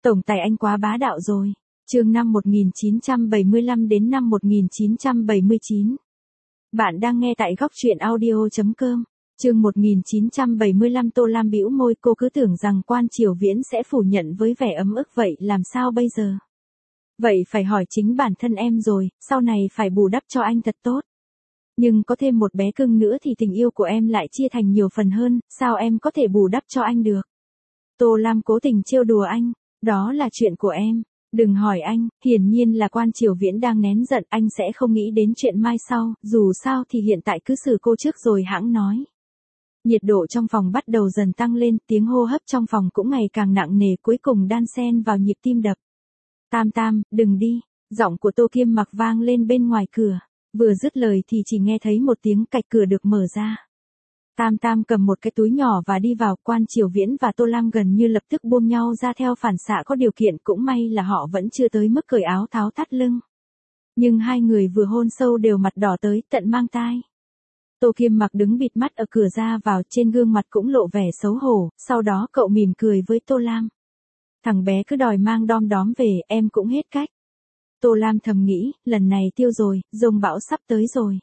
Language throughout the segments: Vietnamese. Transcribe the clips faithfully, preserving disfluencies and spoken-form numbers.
Tổng tài anh quá bá đạo rồi. Chương năm một nghìn chín trăm bảy mươi lăm đến năm một nghìn chín trăm bảy mươi chín. Bạn đang nghe tại góc truyện audio chấm com. Chương một nghìn chín trăm bảy mươi lăm. Tô Lam bĩu môi, cô cứ tưởng rằng Quan Triều Viễn sẽ phủ nhận với vẻ ấm ức, vậy làm sao bây giờ? Vậy phải hỏi chính bản thân em rồi, sau này phải bù đắp cho anh thật tốt. Nhưng có thêm một bé cưng nữa thì tình yêu của em lại chia thành nhiều phần hơn, sao em có thể bù đắp cho anh được? Tô Lam cố tình trêu đùa anh, đó là chuyện của em, đừng hỏi anh. Hiển nhiên là Quan Triều Viễn đang nén giận, anh sẽ không nghĩ đến chuyện mai sau, dù sao thì hiện tại cứ xử cô trước rồi hãng nói. Nhiệt độ trong phòng bắt đầu dần tăng lên, tiếng hô hấp trong phòng cũng ngày càng nặng nề, cuối cùng đan xen vào nhịp tim đập. Tam Tam, đừng đi, giọng của Tô Kiêm Mặc vang lên bên ngoài cửa. Vừa dứt lời thì chỉ nghe thấy một tiếng cạch cửa được mở ra. Tam Tam cầm một cái túi nhỏ và đi vào. Quan Triều Viễn và Tô Lam gần như lập tức buông nhau ra theo phản xạ có điều kiện, cũng may là họ vẫn chưa tới mức cởi áo tháo thắt lưng. Nhưng hai người vừa hôn sâu đều mặt đỏ tới tận mang tai. Tô Kiêm Mặc đứng bịt mắt ở cửa ra vào, trên gương mặt cũng lộ vẻ xấu hổ, sau đó cậu mỉm cười với Tô Lam. Thằng bé cứ đòi mang đom đóm về, em cũng hết cách. Tô Lam thầm nghĩ, lần này tiêu rồi, dông bão sắp tới rồi.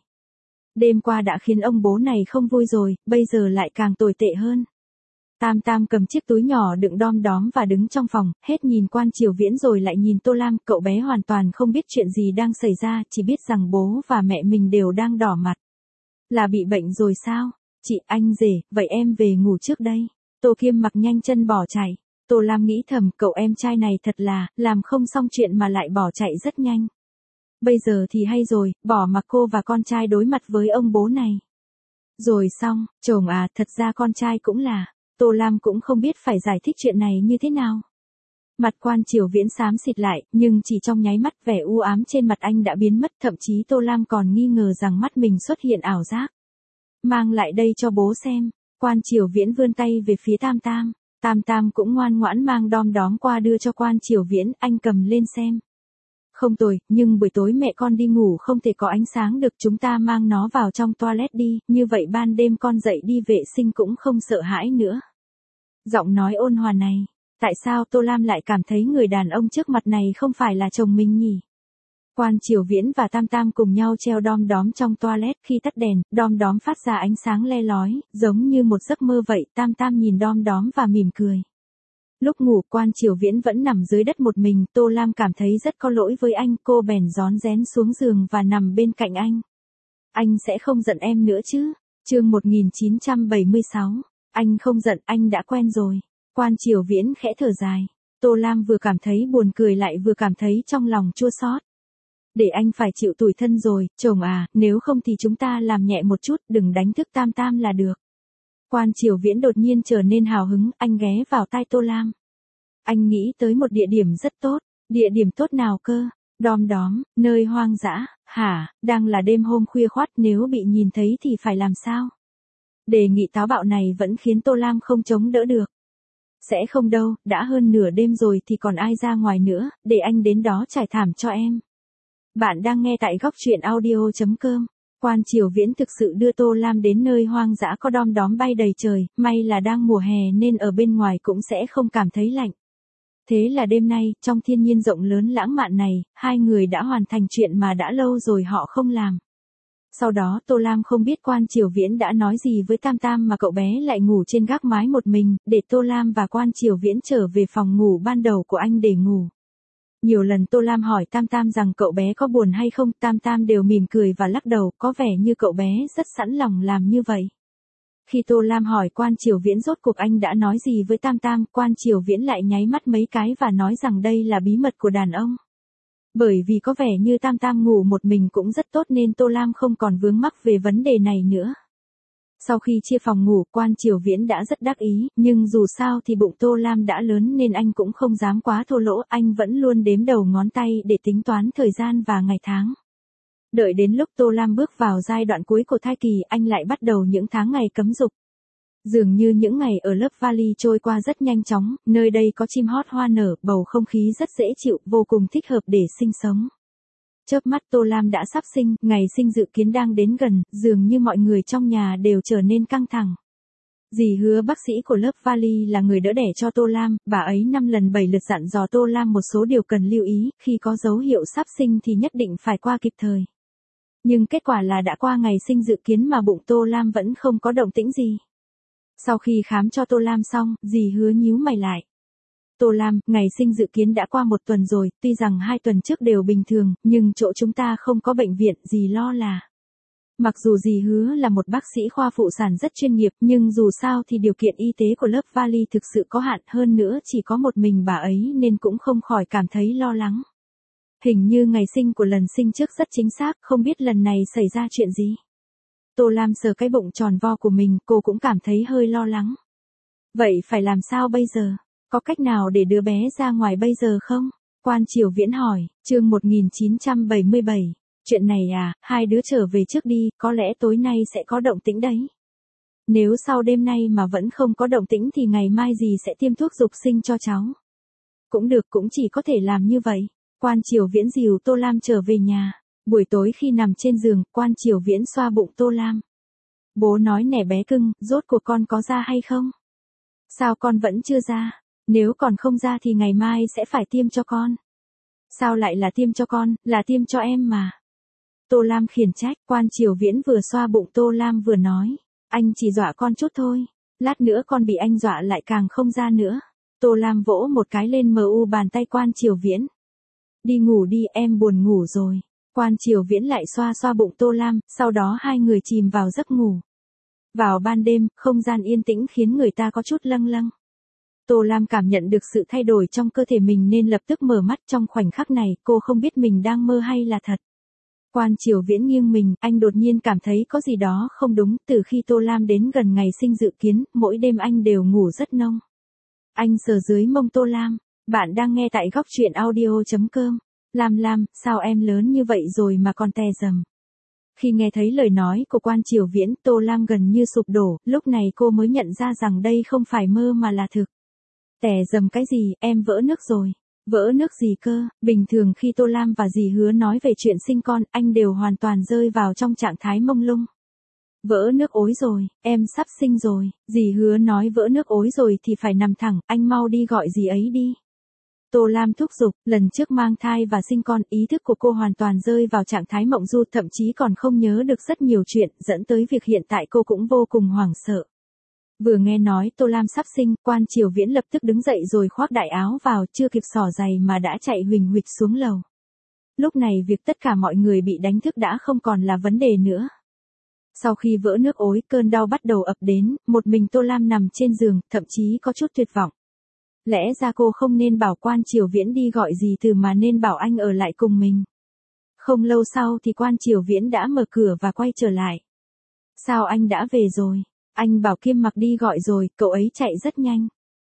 Đêm qua đã khiến ông bố này không vui rồi, bây giờ lại càng tồi tệ hơn. Tam Tam cầm chiếc túi nhỏ đựng đom đóm và đứng trong phòng, hết nhìn Quan Triều Viễn rồi lại nhìn Tô Lam. Cậu bé hoàn toàn không biết chuyện gì đang xảy ra, chỉ biết rằng bố và mẹ mình đều đang đỏ mặt. Là bị bệnh rồi sao? Chị, anh rể, vậy em về ngủ trước đây. Tô Kiêm Mặc nhanh chân bỏ chạy. Tô Lam nghĩ thầm, cậu em trai này thật là, làm không xong chuyện mà lại bỏ chạy rất nhanh. Bây giờ thì hay rồi, bỏ mặc cô và con trai đối mặt với ông bố này. Rồi xong, chồng à, thật ra con trai cũng là. Tô Lam cũng không biết phải giải thích chuyện này như thế nào. Mặt Quan Triều Viễn xám xịt lại, nhưng chỉ trong nháy mắt vẻ u ám trên mặt anh đã biến mất, thậm chí Tô Lam còn nghi ngờ rằng mắt mình xuất hiện ảo giác. Mang lại đây cho bố xem. Quan Triều Viễn vươn tay về phía Tam Tam. Tam Tam cũng ngoan ngoãn mang đom đóm qua đưa cho Quan Triều Viễn, anh cầm lên xem. Không tồi, nhưng buổi tối mẹ con đi ngủ không thể có ánh sáng được, chúng ta mang nó vào trong toilet đi, như vậy ban đêm con dậy đi vệ sinh cũng không sợ hãi nữa. Giọng nói ôn hòa này, tại sao Tô Lam lại cảm thấy người đàn ông trước mặt này không phải là chồng mình nhỉ? Quan Triều Viễn và Tam Tam cùng nhau treo đom đóm trong toilet, khi tắt đèn, đom đóm phát ra ánh sáng le lói, giống như một giấc mơ vậy. Tam Tam nhìn đom đóm và mỉm cười. Lúc ngủ, Quan Triều Viễn vẫn nằm dưới đất một mình, Tô Lam cảm thấy rất có lỗi với anh, cô bèn rón rén xuống giường và nằm bên cạnh anh. Anh sẽ không giận em nữa chứ? Chương một nghìn chín trăm bảy mươi sáu. Anh không giận, anh đã quen rồi. Quan Triều Viễn khẽ thở dài. Tô Lam vừa cảm thấy buồn cười lại vừa cảm thấy trong lòng chua xót. Để anh phải chịu tủi thân rồi, chồng à, nếu không thì chúng ta làm nhẹ một chút, đừng đánh thức Tam Tam là được. Quan Triều Viễn đột nhiên trở nên hào hứng, anh ghé vào tai Tô Lam. Anh nghĩ tới một địa điểm rất tốt. Địa điểm tốt nào cơ? Đom đóm, nơi hoang dã, hả? Đang là đêm hôm khuya khoắt, nếu bị nhìn thấy thì phải làm sao? Đề nghị táo bạo này vẫn khiến Tô Lam không chống đỡ được. Sẽ không đâu, đã hơn nửa đêm rồi thì còn ai ra ngoài nữa, để anh đến đó trải thảm cho em. Bạn đang nghe tại góc truyện audio chấm com. Quan Triều Viễn thực sự đưa Tô Lam đến nơi hoang dã có đom đóm bay đầy trời, may là đang mùa hè nên ở bên ngoài cũng sẽ không cảm thấy lạnh. Thế là đêm nay, trong thiên nhiên rộng lớn lãng mạn này, hai người đã hoàn thành chuyện mà đã lâu rồi họ không làm. Sau đó Tô Lam không biết Quan Triều Viễn đã nói gì với Tam Tam mà cậu bé lại ngủ trên gác mái một mình, để Tô Lam và Quan Triều Viễn trở về phòng ngủ ban đầu của anh để ngủ. Nhiều lần Tô Lam hỏi Tam Tam rằng cậu bé có buồn hay không, Tam Tam đều mỉm cười và lắc đầu, có vẻ như cậu bé rất sẵn lòng làm như vậy. Khi Tô Lam hỏi Quan Triều Viễn rốt cuộc anh đã nói gì với Tam Tam, Quan Triều Viễn lại nháy mắt mấy cái và nói rằng đây là bí mật của đàn ông. Bởi vì có vẻ như Tam Tam ngủ một mình cũng rất tốt nên Tô Lam không còn vướng mắc về vấn đề này nữa. Sau khi chia phòng ngủ, Quan Triều Viễn đã rất đắc ý, nhưng dù sao thì bụng Tô Lam đã lớn nên anh cũng không dám quá thô lỗ, anh vẫn luôn đếm đầu ngón tay để tính toán thời gian và ngày tháng. Đợi đến lúc Tô Lam bước vào giai đoạn cuối của thai kỳ, anh lại bắt đầu những tháng ngày cấm dục. Dường như những ngày ở lớp vali trôi qua rất nhanh chóng, nơi đây có chim hót hoa nở, bầu không khí rất dễ chịu, vô cùng thích hợp để sinh sống. Chớp mắt Tô Lam đã sắp sinh, ngày sinh dự kiến đang đến gần, dường như mọi người trong nhà đều trở nên căng thẳng. Dì Hứa bác sĩ của lớp vali là người đỡ đẻ cho Tô Lam, bà ấy năm lần bảy lượt dặn dò Tô Lam một số điều cần lưu ý, khi có dấu hiệu sắp sinh thì nhất định phải qua kịp thời. Nhưng kết quả là đã qua ngày sinh dự kiến mà bụng Tô Lam vẫn không có động tĩnh gì. Sau khi khám cho Tô Lam xong, dì Hứa nhíu mày lại. Tô Lam, ngày sinh dự kiến đã qua một tuần rồi, tuy rằng hai tuần trước đều bình thường, nhưng chỗ chúng ta không có bệnh viện, dì lo là. Mặc dù dì Hứa là một bác sĩ khoa phụ sản rất chuyên nghiệp, nhưng dù sao thì điều kiện y tế của lớp vali thực sự có hạn, hơn nữa chỉ có một mình bà ấy nên cũng không khỏi cảm thấy lo lắng. Hình như ngày sinh của lần sinh trước rất chính xác, không biết lần này xảy ra chuyện gì. Tô Lam sờ cái bụng tròn vo của mình, cô cũng cảm thấy hơi lo lắng. Vậy phải làm sao bây giờ? Có cách nào để đứa bé ra ngoài bây giờ không? Quan Triều Viễn hỏi, chương một nghìn chín trăm bảy mươi bảy. Chuyện này à, hai đứa trở về trước đi, có lẽ tối nay sẽ có động tĩnh đấy. Nếu sau đêm nay mà vẫn không có động tĩnh thì ngày mai dì sẽ tiêm thuốc dục sinh cho cháu. Cũng được, cũng chỉ có thể làm như vậy. Quan Triều Viễn dìu Tô Lam trở về nhà. Buổi tối khi nằm trên giường, Quan Triều Viễn xoa bụng Tô Lam. Bố nói nè bé cưng, rốt cuộc con có ra hay không? Sao con vẫn chưa ra? Nếu còn không ra thì ngày mai sẽ phải tiêm cho con. Sao lại là tiêm cho con, là tiêm cho em mà. Tô Lam khiển trách, Quan Triều Viễn vừa xoa bụng Tô Lam vừa nói. Anh chỉ dọa con chút thôi. Lát nữa con bị anh dọa lại càng không ra nữa. Tô Lam vỗ một cái lên mờ u bàn tay Quan Triều Viễn. Đi ngủ đi, em buồn ngủ rồi. Quan Triều Viễn lại xoa xoa bụng Tô Lam, sau đó hai người chìm vào giấc ngủ. Vào ban đêm, không gian yên tĩnh khiến người ta có chút lâng lâng. Tô Lam cảm nhận được sự thay đổi trong cơ thể mình nên lập tức mở mắt. Trong khoảnh khắc này, cô không biết mình đang mơ hay là thật. Quan Triều Viễn nghiêng mình, anh đột nhiên cảm thấy có gì đó không đúng. Từ khi Tô Lam đến gần ngày sinh dự kiến, mỗi đêm anh đều ngủ rất nông. Anh sờ dưới mông Tô Lam. Bạn đang nghe tại góc truyện audio chấm com. Lam Lam, sao em lớn như vậy rồi mà còn tè rầm? Khi nghe thấy lời nói của Quan Triều Viễn, Tô Lam gần như sụp đổ, lúc này cô mới nhận ra rằng đây không phải mơ mà là thực. Tè rầm cái gì, em vỡ nước rồi. Vỡ nước gì cơ? Bình thường khi Tô Lam và dì Hứa nói về chuyện sinh con, anh đều hoàn toàn rơi vào trong trạng thái mông lung. Vỡ nước ối rồi, em sắp sinh rồi. Dì Hứa nói vỡ nước ối rồi thì phải nằm thẳng, anh mau đi gọi dì ấy đi. Tô Lam thúc giục, lần trước mang thai và sinh con, ý thức của cô hoàn toàn rơi vào trạng thái mộng du, thậm chí còn không nhớ được rất nhiều chuyện, dẫn tới việc hiện tại cô cũng vô cùng hoảng sợ. Vừa nghe nói Tô Lam sắp sinh, Quan Triều Viễn lập tức đứng dậy rồi khoác đại áo vào, chưa kịp xỏ giày mà đã chạy huỳnh huỵch xuống lầu. Lúc này việc tất cả mọi người bị đánh thức đã không còn là vấn đề nữa. Sau khi vỡ nước ối, cơn đau bắt đầu ập đến, một mình Tô Lam nằm trên giường, thậm chí có chút tuyệt vọng. Lẽ ra cô không nên bảo Quan Triều Viễn đi gọi gì từ mà nên bảo anh ở lại cùng mình. Không lâu sau thì Quan Triều Viễn đã mở cửa và quay trở lại. Sao anh đã về rồi? Anh bảo Kim Mặc đi gọi rồi, cậu ấy chạy rất nhanh.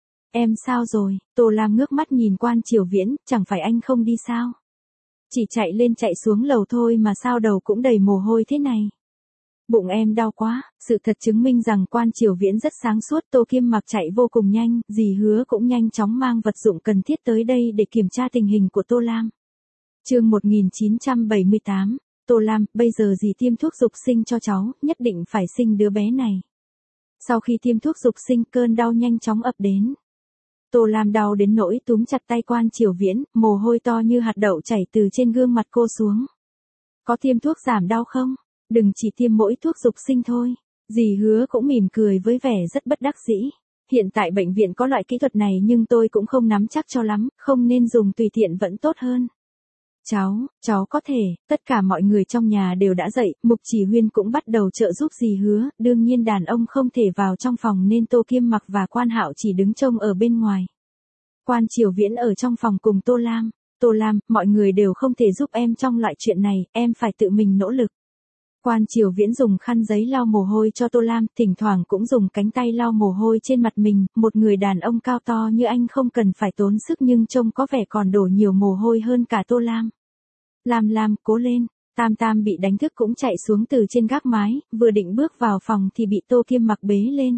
Em sao rồi? Tô Lam ngước mắt nhìn Quan Triều Viễn, chẳng phải anh không đi sao? Chỉ chạy lên chạy xuống lầu thôi mà sao đầu cũng đầy mồ hôi thế này? Bụng em đau quá. Sự thật chứng minh rằng Quan Triều Viễn rất sáng suốt. Tô Kim Mặc chạy vô cùng nhanh, dì Hứa cũng nhanh chóng mang vật dụng cần thiết tới đây để kiểm tra tình hình của Tô Lam. Chương một nghìn chín trăm bảy mươi tám. Tô Lam, bây giờ dì tiêm thuốc dục sinh cho cháu, nhất định phải sinh đứa bé này. Sau khi tiêm thuốc dục sinh, cơn đau nhanh chóng ập đến. Tô Lam đau đến nỗi túm chặt tay Quan Triều Viễn, mồ hôi to như hạt đậu chảy từ trên gương mặt cô xuống. Có tiêm thuốc giảm đau không? Đừng chỉ tiêm mỗi thuốc dục sinh thôi. Dì Hứa cũng mỉm cười với vẻ rất bất đắc dĩ. Hiện tại bệnh viện có loại kỹ thuật này nhưng tôi cũng không nắm chắc cho lắm, không nên dùng tùy tiện vẫn tốt hơn. Cháu, cháu có thể, tất cả mọi người trong nhà đều đã dậy, Mục Chỉ Huyên cũng bắt đầu trợ giúp dì Hứa, đương nhiên đàn ông không thể vào trong phòng nên Tô Kim Mặc và Quan Hạo chỉ đứng trông ở bên ngoài. Quan Triều Viễn ở trong phòng cùng Tô Lam. Tô Lam, mọi người đều không thể giúp em trong loại chuyện này, em phải tự mình nỗ lực. Quan Triều Viễn dùng khăn giấy lau mồ hôi cho Tô Lam, thỉnh thoảng cũng dùng cánh tay lau mồ hôi trên mặt mình, một người đàn ông cao to như anh không cần phải tốn sức nhưng trông có vẻ còn đổ nhiều mồ hôi hơn cả Tô Lam. Lam Lam, cố lên. Tam Tam bị đánh thức cũng chạy xuống từ trên gác mái, vừa định bước vào phòng thì bị Tô Kim Mặc bế lên.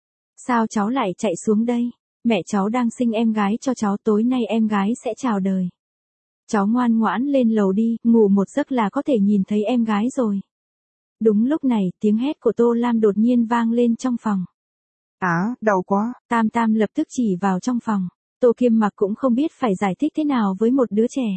Sao cháu lại chạy xuống đây? Mẹ cháu đang sinh em gái cho cháu, tối nay em gái sẽ chào đời. Cháu ngoan ngoãn lên lầu đi, ngủ một giấc là có thể nhìn thấy em gái rồi. Đúng lúc này, tiếng hét của Tô Lam đột nhiên vang lên trong phòng. Á, đau quá. Tam Tam lập tức chỉ vào trong phòng. Tô Kiêm Mặc cũng không biết phải giải thích thế nào với một đứa trẻ.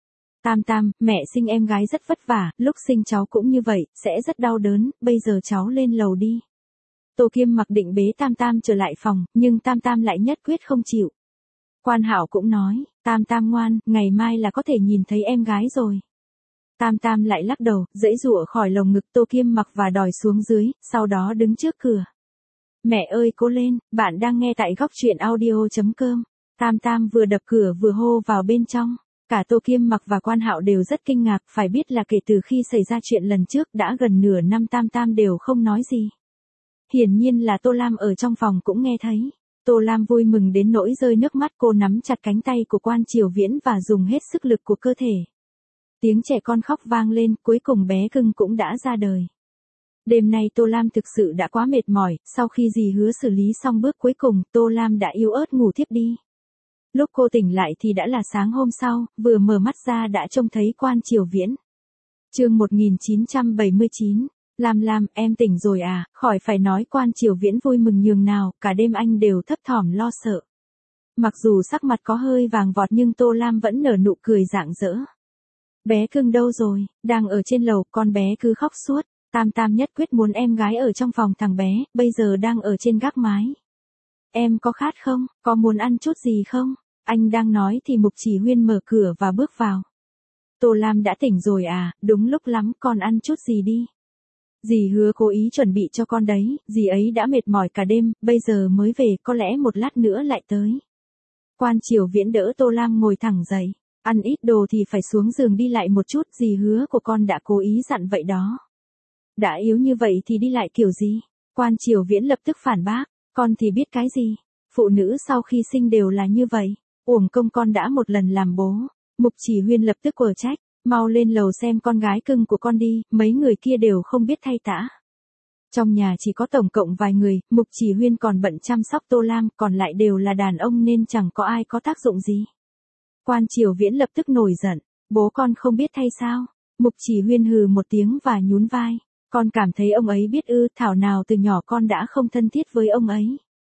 Tam Tam, mẹ sinh em gái rất vất vả, lúc sinh cháu cũng như vậy, sẽ rất đau đớn, bây giờ cháu lên lầu đi. Tô Kiêm Mặc định bế Tam Tam trở lại phòng, nhưng Tam Tam lại nhất quyết không chịu. Quan Hạo cũng nói, Tam Tam ngoan, ngày mai là có thể nhìn thấy em gái rồi. Tam Tam lại lắc đầu, giãy giụa khỏi lồng ngực Tô Kiêm Mặc và đòi xuống dưới, sau đó đứng trước cửa. Mẹ ơi cố lên, bạn đang nghe tại góc truyện audio.com. Tam Tam vừa đập cửa vừa hô vào bên trong. Cả Tô Kiêm Mặc và Quan Hạo đều rất kinh ngạc, phải biết là kể từ khi xảy ra chuyện lần trước đã gần nửa năm Tam Tam đều không nói gì. Hiển nhiên là Tô Lam ở trong phòng cũng nghe thấy. Tô Lam vui mừng đến nỗi rơi nước mắt, cô nắm chặt cánh tay của Quan Triều Viễn và dùng hết sức lực của cơ thể. Tiếng trẻ con khóc vang lên, cuối cùng bé cưng cũng đã ra đời. Đêm nay Tô Lam thực sự đã quá mệt mỏi, sau khi dì Hứa xử lý xong bước cuối cùng, Tô Lam đã yếu ớt ngủ thiếp đi. Lúc cô tỉnh lại thì đã là sáng hôm sau, vừa mở mắt ra đã trông thấy Quan Triều Viễn. Chương một nghìn chín trăm bảy mươi chín, Lam Lam, em tỉnh rồi à, khỏi phải nói Quan Triều Viễn vui mừng nhường nào, cả đêm anh đều thấp thỏm lo sợ. Mặc dù sắc mặt có hơi vàng vọt nhưng Tô Lam vẫn nở nụ cười rạng rỡ. Bé cưng đâu rồi, đang ở trên lầu, con bé cứ khóc suốt. Tam Tam nhất quyết muốn em gái ở trong phòng thằng bé, bây giờ đang ở trên gác mái. Em có khát không, có muốn ăn chút gì không? Anh đang nói thì Mục Chỉ Huyên mở cửa và bước vào. Tô Lam đã tỉnh rồi à, đúng lúc lắm, con ăn chút gì đi. Dì Hứa cố ý chuẩn bị cho con đấy, dì ấy đã mệt mỏi cả đêm, bây giờ mới về, có lẽ một lát nữa lại tới. Quan Triều Viễn đỡ Tô Lam ngồi thẳng dậy. Ăn ít đồ thì phải xuống giường đi lại một chút, dì Hứa của con đã cố ý dặn vậy đó. Đã yếu như vậy thì đi lại kiểu gì? Quan Triều Viễn lập tức phản bác, con thì biết cái gì? Phụ nữ sau khi sinh đều là như vậy, uổng công con đã một lần làm bố. Mục Chỉ Huyên lập tức quở trách, mau lên lầu xem con gái cưng của con đi, mấy người kia đều không biết thay tã. Trong nhà chỉ có tổng cộng vài người, Mục Chỉ Huyên còn bận chăm sóc Tô Lam, còn lại đều là đàn ông nên chẳng có ai có tác dụng gì. Quan Triều Viễn lập tức nổi giận, bố con không biết thay sao? Mục Chỉ Huyên hừ một tiếng và nhún vai. Con cảm thấy ông ấy biết ư, thảo nào từ nhỏ con đã không thân thiết với ông ấy.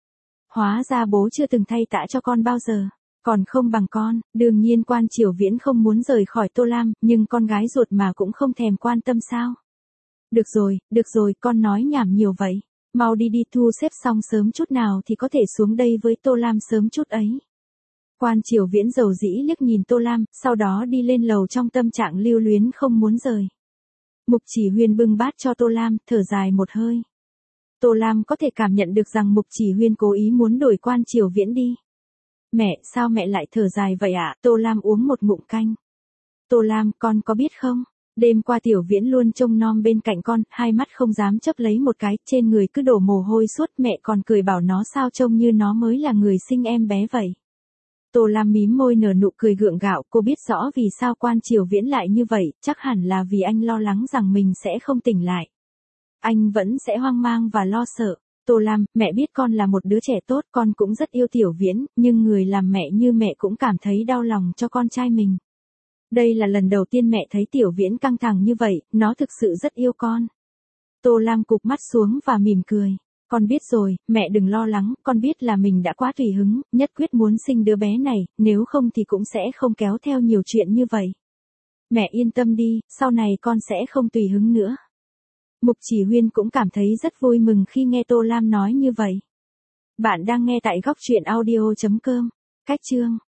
Hóa ra bố chưa từng thay tã cho con bao giờ, còn không bằng con. Đương nhiên Quan Triều Viễn không muốn rời khỏi Tô Lam, nhưng con gái ruột mà cũng không thèm quan tâm sao. Được rồi, được rồi, con nói nhảm nhiều vậy. Mau đi đi, thu xếp xong sớm chút nào thì có thể xuống đây với Tô Lam sớm chút ấy. Quan Triều Viễn dầu dĩ liếc nhìn Tô Lam, sau đó đi lên lầu trong tâm trạng lưu luyến không muốn rời. Mục Chỉ Huyên bưng bát cho Tô Lam, thở dài một hơi. Tô Lam có thể cảm nhận được rằng Mục Chỉ Huyên cố ý muốn đuổi Quan Triều Viễn đi. Mẹ, sao mẹ lại thở dài vậy ạ? Tô Lam uống một ngụm canh. Tô Lam, con có biết không? Đêm qua Tiểu Viễn luôn trông nom bên cạnh con, hai mắt không dám chớp lấy một cái, trên người cứ đổ mồ hôi suốt, mẹ còn cười bảo nó sao trông như nó mới là người sinh em bé vậy. Tô Lam mím môi nở nụ cười gượng gạo, cô biết rõ vì sao Quan Triều Viễn lại như vậy, chắc hẳn là vì anh lo lắng rằng mình sẽ không tỉnh lại. Anh vẫn sẽ hoang mang và lo sợ. Tô Lam, mẹ biết con là một đứa trẻ tốt, con cũng rất yêu Tiểu Viễn, nhưng người làm mẹ như mẹ cũng cảm thấy đau lòng cho con trai mình. Đây là lần đầu tiên mẹ thấy Tiểu Viễn căng thẳng như vậy, nó thực sự rất yêu con. Tô Lam cụp mắt xuống và mỉm cười. Con biết rồi, mẹ đừng lo lắng, con biết là mình đã quá tùy hứng, nhất quyết muốn sinh đứa bé này, nếu không thì cũng sẽ không kéo theo nhiều chuyện như vậy. Mẹ yên tâm đi, sau này con sẽ không tùy hứng nữa. Mục Chỉ Huyên cũng cảm thấy rất vui mừng khi nghe Tô Lam nói như vậy. Bạn đang nghe tại góc truyện audio chấm com. Cách chương